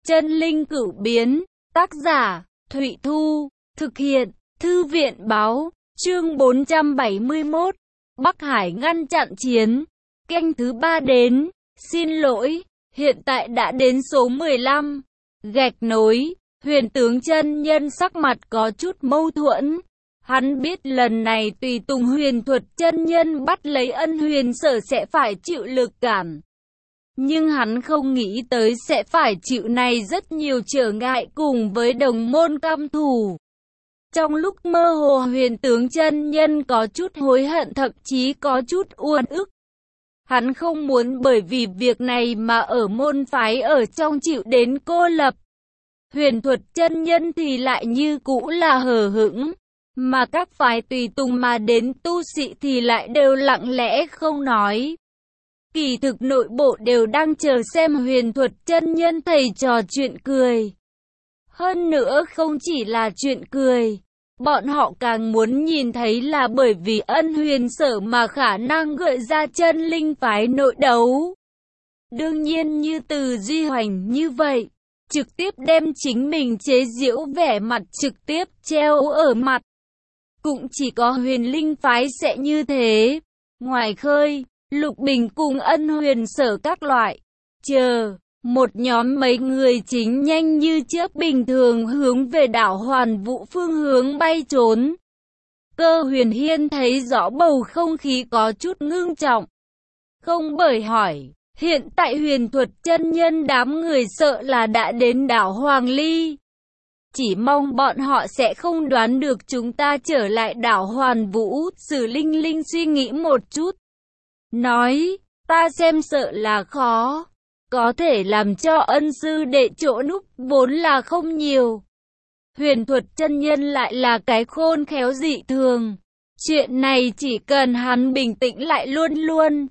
Chân linh cửu biến, tác giả, Thụy Thu, thực hiện, Thư viện báo, chương 471, Bắc Hải ngăn chặn chiến, canh thứ 3 đến, xin lỗi, hiện tại đã đến số 15, gạch nối, Huyền tướng chân nhân sắc mặt có chút mâu thuẫn. Hắn biết lần này tùy tùng Huyền thuật chân nhân bắt lấy Ân Huyền Sở sẽ phải chịu lực cản. Nhưng hắn không nghĩ tới sẽ phải chịu này rất nhiều trở ngại cùng với đồng môn căm thù. Trong lúc mơ hồ Huyền tướng chân nhân có chút hối hận, thậm chí có chút uất ức. Hắn không muốn bởi vì việc này mà ở môn phái ở trong chịu đến cô lập. Huyền thuật chân nhân thì lại như cũ là hờ hững, mà các phái tùy tùng mà đến tu sĩ thì lại đều lặng lẽ không nói. Kỳ thực nội bộ đều đang chờ xem Huyền thuật chân nhân thầy trò chuyện cười. Hơn nữa không chỉ là chuyện cười, bọn họ càng muốn nhìn thấy là bởi vì Ân Huyền Sở mà khả năng gợi ra chân linh phái nội đấu. Đương nhiên như Từ Duy Hoành như vậy, trực tiếp đem chính mình chế giễu vẻ mặt trực tiếp treo ở mặt. Cũng chỉ có Huyền Linh phái sẽ như thế. Ngoài khơi, Lục Bình cùng Ân Huyền Sở các loại, chờ, một nhóm mấy người chính nhanh như chớp bình thường hướng về đảo Hoàn Vũ phương hướng bay trốn. Cơ Huyền Hiên thấy rõ bầu không khí có chút ngưng trọng. Không bởi hỏi, hiện tại Huyền thuật chân nhân đám người sợ là đã đến đảo Hoàng Ly. Chỉ mong bọn họ sẽ không đoán được chúng ta trở lại đảo Hoàn Vũ. Sử Linh Linh suy nghĩ một chút, nói, ta xem sợ là khó. Có thể làm cho Ân sư đệ chỗ núp vốn là không nhiều. Huyền thuật chân nhân lại là cái khôn khéo dị thường. Chuyện này chỉ cần hắn bình tĩnh lại luôn luôn,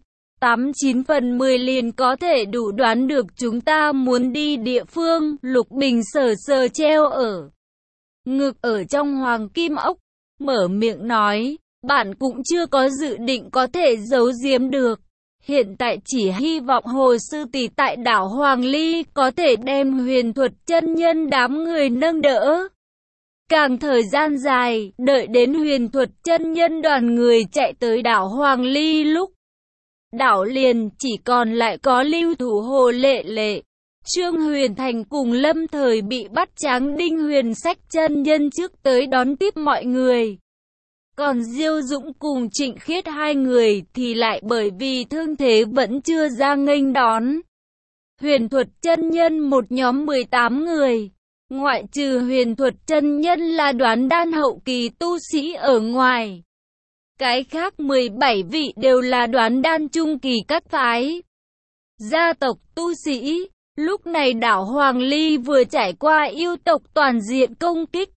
89 phần 10 liền có thể đủ đoán được chúng ta muốn đi địa phương. Lục Bình sờ sờ treo ở ngực ở trong hoàng kim ốc, mở miệng nói, bạn cũng chưa có dự định có thể giấu giếm được. Hiện tại chỉ hy vọng Hồ sư tỷ tại đảo Hoàng Ly có thể đem Huyền thuật chân nhân đám người nâng đỡ. Càng thời gian dài, đợi đến Huyền thuật chân nhân đoàn người chạy tới đảo Hoàng Ly lúc, đảo liền chỉ còn lại có lưu thủ Hồ Lệ Lệ, Trương Huyền Thành cùng Lâm Thời bị bắt. Tráng Đinh Huyền Sách chân nhân trước tới đón tiếp mọi người. Còn Diêu Dũng cùng Trịnh Khiết hai người thì lại bởi vì thương thế vẫn chưa ra nghênh đón. Huyền thuật chân nhân một nhóm 18 người, ngoại trừ Huyền thuật chân nhân là đoán đan hậu kỳ tu sĩ ở ngoài. Cái khác 17 vị đều là đoán đan trung kỳ các phái, gia tộc tu sĩ. Lúc này đảo Hoàng Ly vừa trải qua yêu tộc toàn diện công kích.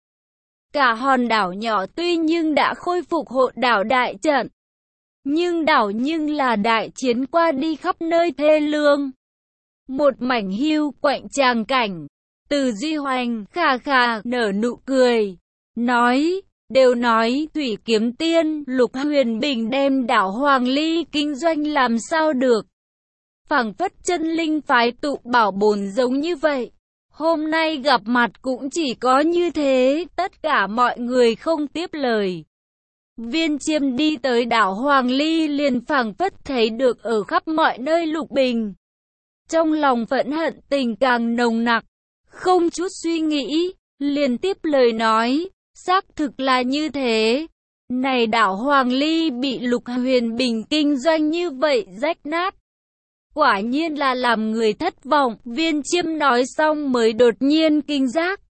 Cả hòn đảo nhỏ tuy nhưng đã khôi phục hộ đảo đại trận, nhưng đảo nhưng là đại chiến qua đi khắp nơi thê lương. Một mảnh hiu quạnh tràng cảnh. Từ Duy Hoành khà khà nở nụ cười, nói, đều nói Thủy Kiếm Tiên Lục Huyền Bình đem đảo Hoàng Ly kinh doanh làm sao được. Phảng phất chân linh phái tụ bảo bồn giống như vậy. Hôm nay gặp mặt cũng chỉ có như thế, tất cả mọi người không tiếp lời. Viên Chiêm đi tới đảo Hoàng Ly liền phảng phất thấy được ở khắp mọi nơi Lục Bình. Trong lòng phẫn hận tình càng nồng nặc, không chút suy nghĩ, liền tiếp lời nói, xác thực là như thế. Này đảo Hoàng Ly bị Lục Huyền Bình kinh doanh như vậy rách nát, quả nhiên là làm người thất vọng. Viên Chiêm nói xong mới đột nhiên kinh giác.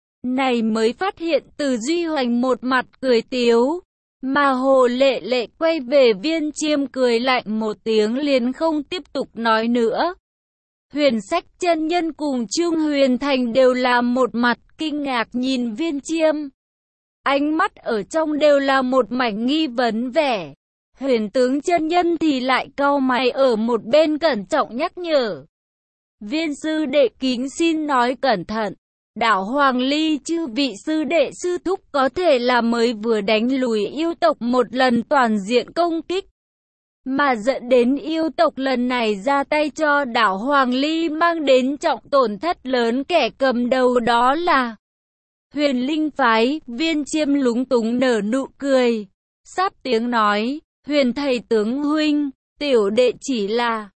Này mới phát hiện Từ Duy Hoành một mặt cười tiếu, mà Hồ Lệ Lệ quay về Viên Chiêm cười lạnh một tiếng liền không tiếp tục nói nữa. Huyền Sách chân nhân cùng Trương Huyền Thành đều là một mặt kinh ngạc nhìn Viên Chiêm. Ánh mắt ở trong đều là một mảnh nghi vấn vẻ. Huyền tướng chân nhân thì lại cau mày ở một bên cẩn trọng nhắc nhở. Viên sư đệ kính xin nói cẩn thận. Đảo Hoàng Ly chư vị sư đệ sư thúc có thể là mới vừa đánh lùi yêu tộc một lần toàn diện công kích. mà dẫn đến yêu tộc lần này ra tay cho đảo Hoàng Ly mang đến trọng tổn thất lớn. Kẻ cầm đầu đó là Huyền Linh phái. Viên Chiêm lúng túng nở nụ cười, sáp tiếng nói, Huyền thầy tướng huynh, tiểu đệ chỉ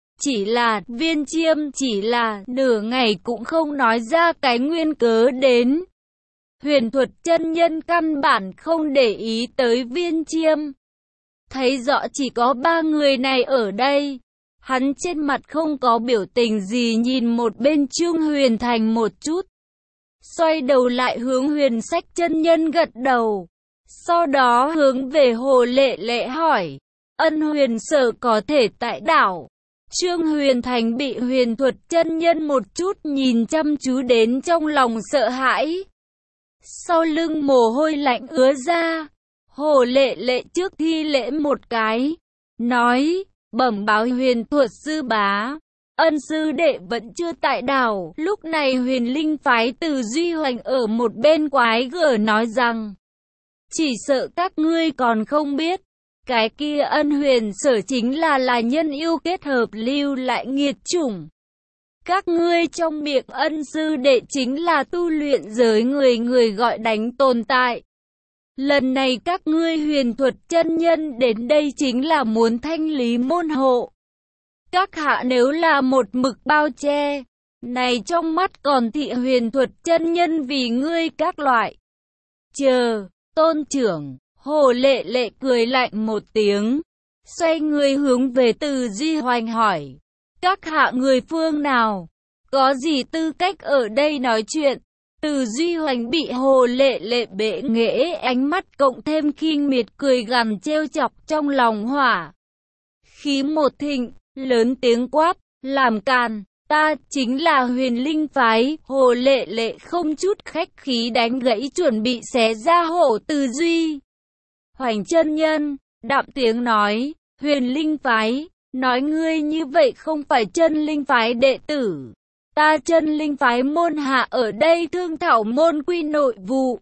là, Viên Chiêm chỉ là, nửa ngày cũng không nói ra cái nguyên cớ đến. Huyền Thuật chân nhân căn bản không để ý tới Viên Chiêm. Thấy rõ chỉ có ba người này ở đây. Hắn trên mặt không có biểu tình gì, nhìn một bên Trương Huyền Thành một chút. Xoay đầu lại hướng Huyền Sách chân nhân gật đầu. Sau đó hướng về Hồ Lệ Lệ hỏi, Ân Huyền Sở có thể tại đảo. Trương Huyền Thành bị Huyền Thuật chân nhân một chút nhìn chăm chú đến trong lòng sợ hãi. Sau lưng mồ hôi lạnh ứa ra. Hồ Lệ Lệ trước thi lễ một cái, nói, bẩm báo Huyền Thuật sư bá, Ân sư đệ vẫn chưa tại đảo. Lúc này Huyền Linh phái Từ Duy Hoành ở một bên quái gở nói rằng, chỉ sợ các ngươi còn không biết, cái kia Ân Huyền Sở chính là nhân yêu kết hợp lưu lại nghiệt chủng. Các ngươi trong miệng Ân sư đệ chính là tu luyện giới người gọi đánh tồn tại. Lần này các ngươi Huyền Thuật chân nhân đến đây chính là muốn thanh lý môn hộ. Các hạ nếu là một mực bao che, này trong mắt còn thị Huyền Thuật chân nhân vì ngươi các loại. Chờ, tôn trưởng, Hồ Lệ Lệ cười lạnh một tiếng, xoay người hướng về Từ Duy Hoành hỏi, các hạ người phương nào, có gì tư cách ở đây nói chuyện. Từ Duy Hoành bị Hồ Lệ Lệ bệ nghệ ánh mắt cộng thêm khinh miệt cười gằn trêu chọc, trong lòng hỏa khí một thịnh, lớn tiếng quát, làm càn, ta chính là Huyền Linh phái. Hồ Lệ Lệ không chút khách khí đánh gãy chuẩn bị xé ra hổ Từ Duy Hoành chân nhân, đạm tiếng nói, Huyền Linh phái, nói ngươi như vậy không phải chân linh phái đệ tử. Ta chân linh phái môn hạ ở đây thương thảo môn quy nội vụ.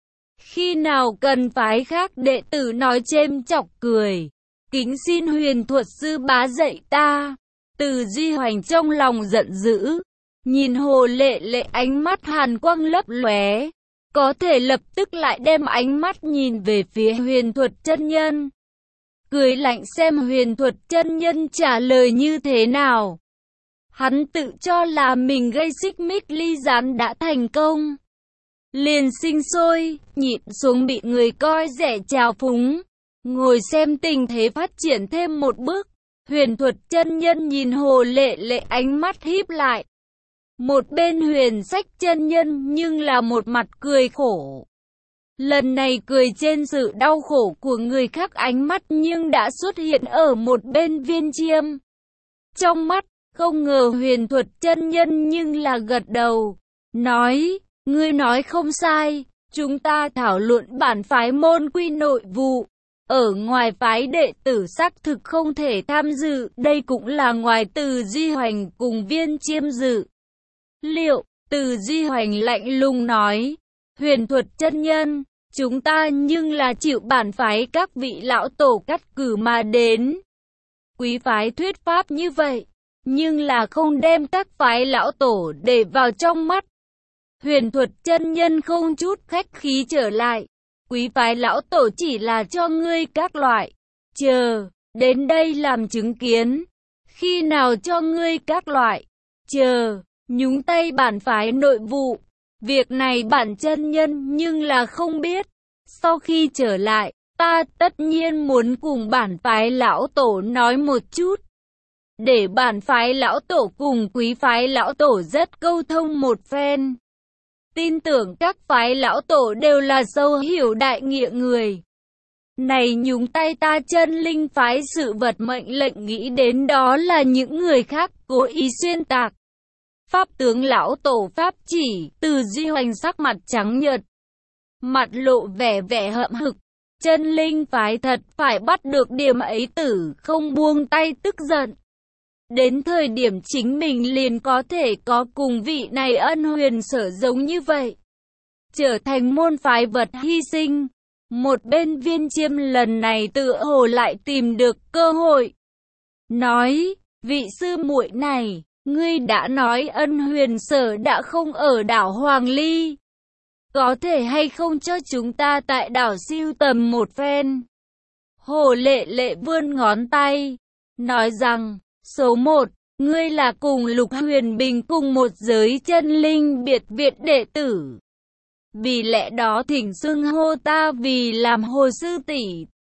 Khi nào cần phái khác đệ tử nói chêm chọc cười. Kính xin Huyền Thuật sư bá dạy ta. Từ Duy Hoành trong lòng giận dữ. Nhìn Hồ Lệ Lệ ánh mắt hàn quang lấp lóe. Có thể lập tức lại đem ánh mắt nhìn về phía Huyền Thuật chân nhân. Cười lạnh xem Huyền Thuật chân nhân trả lời như thế nào. Hắn tự cho là mình gây xích mích ly gián đã thành công. Liền sinh sôi, nhịn xuống bị người coi rẻ trào phúng. Ngồi xem tình thế phát triển thêm một bước. Huyền Thuật chân nhân nhìn Hồ Lệ Lệ ánh mắt híp lại. Một bên Huyền Sách chân nhân nhưng là một mặt cười khổ. Lần này cười trên sự đau khổ của người khác, ánh mắt nhưng đã xuất hiện ở một bên Viên Chiêm. Trong mắt, không ngờ Huyền Thuật chân nhân nhưng là gật đầu, nói, ngươi nói không sai, chúng ta thảo luận bản phái môn quy nội vụ. Ở ngoài phái đệ tử xác thực không thể tham dự, đây cũng là ngoài Từ Duy Hoành cùng Viên Chiêm dự liệu. Từ Duy Hoành lạnh lùng nói, Huyền Thuật chân nhân, chúng ta nhưng là chịu bản phái các vị lão tổ cắt cử mà đến. Quý phái thuyết pháp như vậy, nhưng là không đem các phái lão tổ để vào trong mắt. Huyền Thuật chân nhân không chút khách khí trở lại, quý phái lão tổ chỉ là cho ngươi các loại, chờ, đến đây làm chứng kiến, khi nào cho ngươi các loại, chờ, nhúng tay bản phái nội vụ, việc này bản chân nhân nhưng là không biết, sau khi trở lại, ta tất nhiên muốn cùng bản phái lão tổ nói một chút. Để bản phái lão tổ cùng quý phái lão tổ rất câu thông một phen. Tin tưởng các phái lão tổ đều là sâu hiểu đại nghĩa người. Này nhúng tay ta chân linh phái sự vật mệnh lệnh, nghĩ đến đó là những người khác cố ý xuyên tạc. Pháp tướng lão tổ pháp chỉ. Từ Duy Hoành sắc mặt trắng nhợt, mặt lộ vẻ hậm hực. Chân linh phái thật phải bắt được điểm ấy tử, không buông tay tức giận. Đến thời điểm chính mình liền có thể có cùng vị này Ân Huyền Sở giống như vậy, trở thành môn phái vật hy sinh. Một bên Viên Chiêm lần này tự hồ lại tìm được cơ hội, nói, vị sư muội này, ngươi đã nói Ân Huyền Sở đã không ở đảo Hoàng Ly. Có thể hay không cho chúng ta tại đảo siêu tầm một phen? Hồ Lệ Lệ vươn ngón tay, nói rằng, số 1, ngươi là cùng Lục Huyền Bình cùng một giới chân linh biệt viện đệ tử. Vì lẽ đó thỉnh xưng hô ta vì làm Hồ sư tỷ,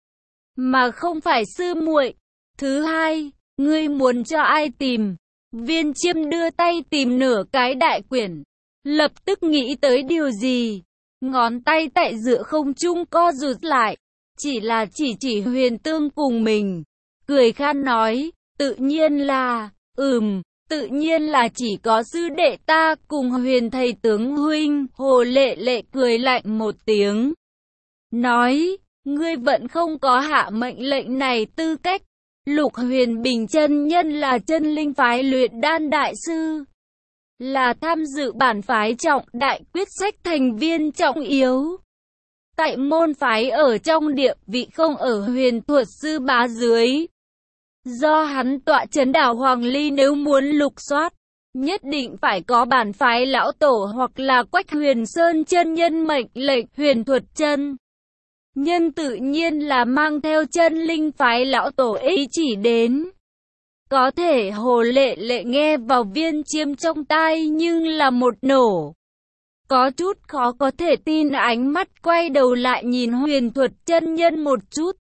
mà không phải sư muội. Thứ hai, ngươi muốn cho ai tìm? Viên Chiêm đưa tay tìm nửa cái đại quyển, lập tức nghĩ tới điều gì, ngón tay tại giữa không trung co rụt lại, chỉ là chỉ Huyền Tương cùng mình, cười khan nói, tự nhiên là, tự nhiên là chỉ có sư đệ ta cùng Huyền thầy tướng huynh. Hồ Lệ Lệ cười lạnh một tiếng, nói, ngươi vẫn không có hạ mệnh lệnh này tư cách. Lục Huyền Bình chân nhân là chân linh phái luyện đan đại sư, là tham dự bản phái trọng đại quyết sách thành viên trọng yếu. Tại môn phái ở trong địa vị không ở Huyền thuật sư bá dưới. Do hắn tọa trấn đảo Hoàng Ly, nếu muốn lục soát, nhất định phải có bản phái lão tổ hoặc là Quách Huyền Sơn chân nhân mệnh lệnh. Huyền thuật chân nhân tự nhiên là mang theo chân linh phái lão tổ ý chỉ đến. Có thể Hồ Lệ Lệ nghe vào Viên Chiêm trong tai nhưng là một nổ. Có chút khó có thể tin, ánh mắt quay đầu lại nhìn Huyền thuật chân nhân một chút.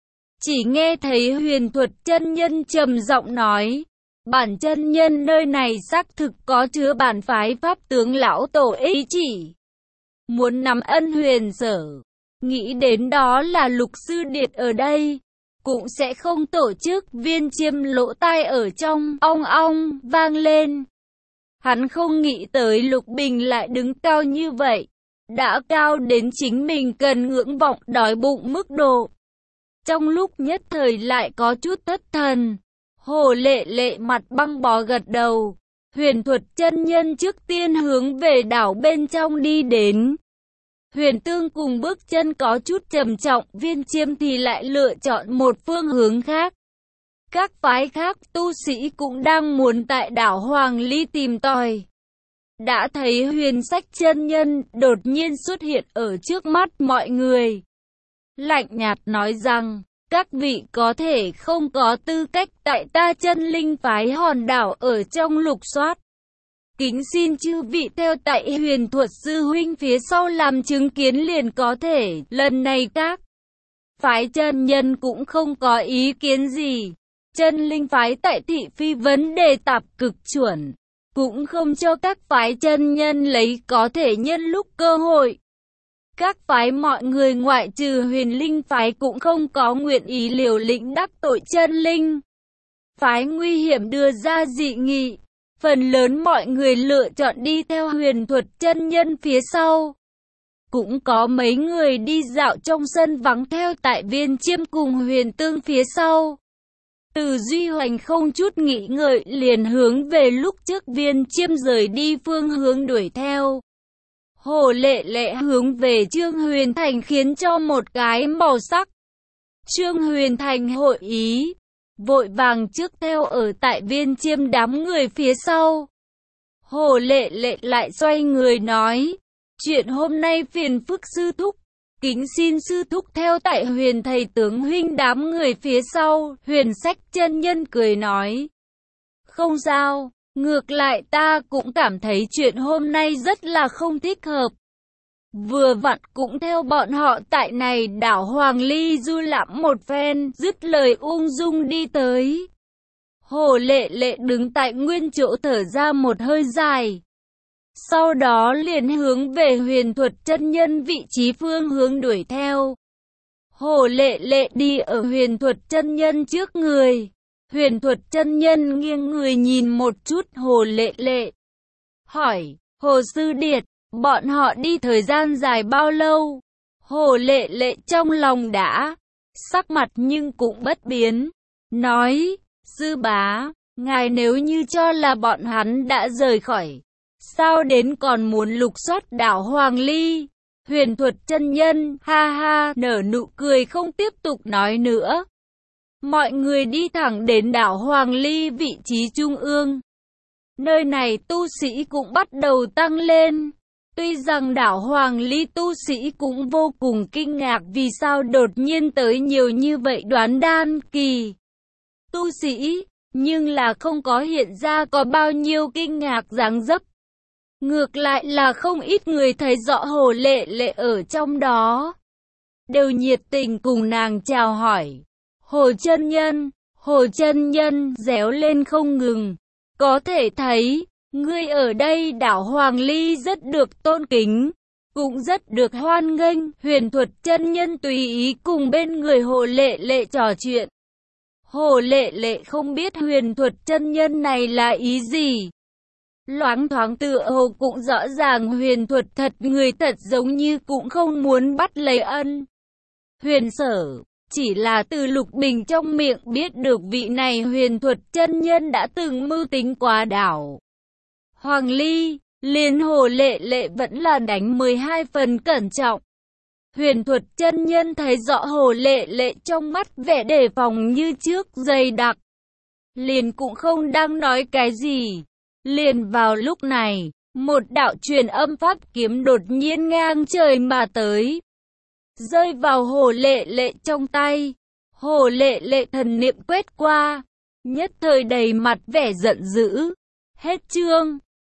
Chỉ nghe thấy Huyền thuật chân nhân trầm giọng nói, bản chân nhân nơi này xác thực có chứa bản phái pháp tướng lão tổ ý chỉ. Muốn nắm Ân Huyền Sở, nghĩ đến đó là Lục Sư Điệt ở đây, cũng sẽ không tổ chức. Viên Chiêm lỗ tai ở trong ong ong vang lên. Hắn không nghĩ tới Lục Bình lại đứng cao như vậy, đã cao đến chính mình cần ngưỡng vọng đói bụng mức độ. Trong lúc nhất thời lại có chút thất thần, Hồ Lệ Lệ mặt băng bó gật đầu. Huyền thuật chân nhân trước tiên hướng về đảo bên trong đi đến. Huyền Tương cùng bước chân có chút trầm trọng, Viên Chiêm thì lại lựa chọn một phương hướng khác. Các phái khác tu sĩ cũng đang muốn tại đảo Hoàng Ly tìm tòi. Đã thấy Huyền Sách chân nhân đột nhiên xuất hiện ở trước mắt mọi người. Lạnh nhạt nói rằng, các vị có thể không có tư cách tại ta chân linh phái hòn đảo ở trong lục soát. Kính xin chư vị theo tại Huyền thuật sư huynh phía sau làm chứng kiến liền có thể. Lần này các phái chân nhân cũng không có ý kiến gì. Chân linh phái tại thị phi vấn đề tạp cực chuẩn, cũng không cho các phái chân nhân lấy có thể nhân lúc cơ hội. Các phái mọi người ngoại trừ Huyền Linh phái cũng không có nguyện ý liều lĩnh đắc tội chân linh phái nguy hiểm đưa ra dị nghị. Phần lớn mọi người lựa chọn đi theo Huyền thuật chân nhân phía sau. Cũng có mấy người đi dạo trong sân vắng theo tại Viên Chiêm cùng Huyền Tương phía sau. Từ Duy Hoành không chút nghĩ ngợi liền hướng về lúc trước Viên Chiêm rời đi phương hướng đuổi theo. Hồ Lệ Lệ hướng về Trương Huyền Thành khiến cho một cái màu sắc. Trương Huyền Thành hội ý, vội vàng trước theo ở tại Viên Chiêm đám người phía sau. Hồ Lệ Lệ lại xoay người nói, chuyện hôm nay phiền phức sư thúc, kính xin sư thúc theo tại Huyền thầy tướng huynh đám người phía sau. Huyền Sách chân nhân cười nói, không sao, ngược lại ta cũng cảm thấy chuyện hôm nay rất là không thích hợp. Vừa vặn cũng theo bọn họ tại này đảo Hoàng Ly du lãm một phen. Dứt lời ung dung đi tới. Hồ Lệ Lệ đứng tại nguyên chỗ thở ra một hơi dài. Sau đó liền hướng về Huyền thuật chân nhân vị trí phương hướng đuổi theo. Hồ Lệ Lệ đi ở Huyền thuật chân nhân trước người. Huyền thuật chân nhân nghiêng người nhìn một chút Hồ Lệ Lệ, hỏi, Hồ Sư Điệt, bọn họ đi thời gian dài bao lâu? Hồ Lệ Lệ trong lòng đã sắc mặt nhưng cũng bất biến, nói, sư bá, ngài nếu như cho là bọn hắn đã rời khỏi, sao đến còn muốn lục soát đảo Hoàng Ly? Huyền thuật chân nhân ha ha nở nụ cười không tiếp tục nói nữa. mọi người đi thẳng đến đảo Hoàng Ly vị trí trung ương. Nơi này tu sĩ cũng bắt đầu tăng lên. Tuy rằng đảo Hoàng Ly tu sĩ cũng vô cùng kinh ngạc vì sao đột nhiên tới nhiều như vậy đoán đan kỳ tu sĩ, nhưng là không có hiện ra có bao nhiêu kinh ngạc dáng dấp. Ngược lại là không ít người thấy rõ Hồ Lệ Lệ ở trong đó, đều nhiệt tình cùng nàng chào hỏi. Hồ chân nhân réo lên không ngừng. Có thể thấy, ngươi ở đây đảo Hoàng Ly rất được tôn kính, cũng rất được hoan nghênh. Huyền Thuật chân nhân tùy ý cùng bên người Hồ Lệ Lệ trò chuyện. Hồ Lệ Lệ không biết Huyền Thuật chân nhân này là ý gì. Loáng thoáng tựa hồ cũng rõ ràng Huyền Thuật thật người thật giống như cũng không muốn bắt lấy ân. Huyền Sở, chỉ là từ Lục Bình trong miệng biết được vị này Huyền Thuật chân nhân đã từng mưu tính qua đảo Hoàng Ly, liền Hồ Lệ Lệ vẫn là đánh 12 phần cẩn trọng. Huyền Thuật chân nhân thấy rõ Hồ Lệ Lệ trong mắt vẻ đề phòng như trước dày đặc, liền cũng không đang nói cái gì. Liền vào lúc này, một đạo truyền âm pháp kiếm đột nhiên ngang trời mà tới, rơi vào Hồ Lệ Lệ trong tay. Hồ Lệ Lệ thần niệm quét qua, nhất thời đầy mặt vẻ giận dữ. Hết chương.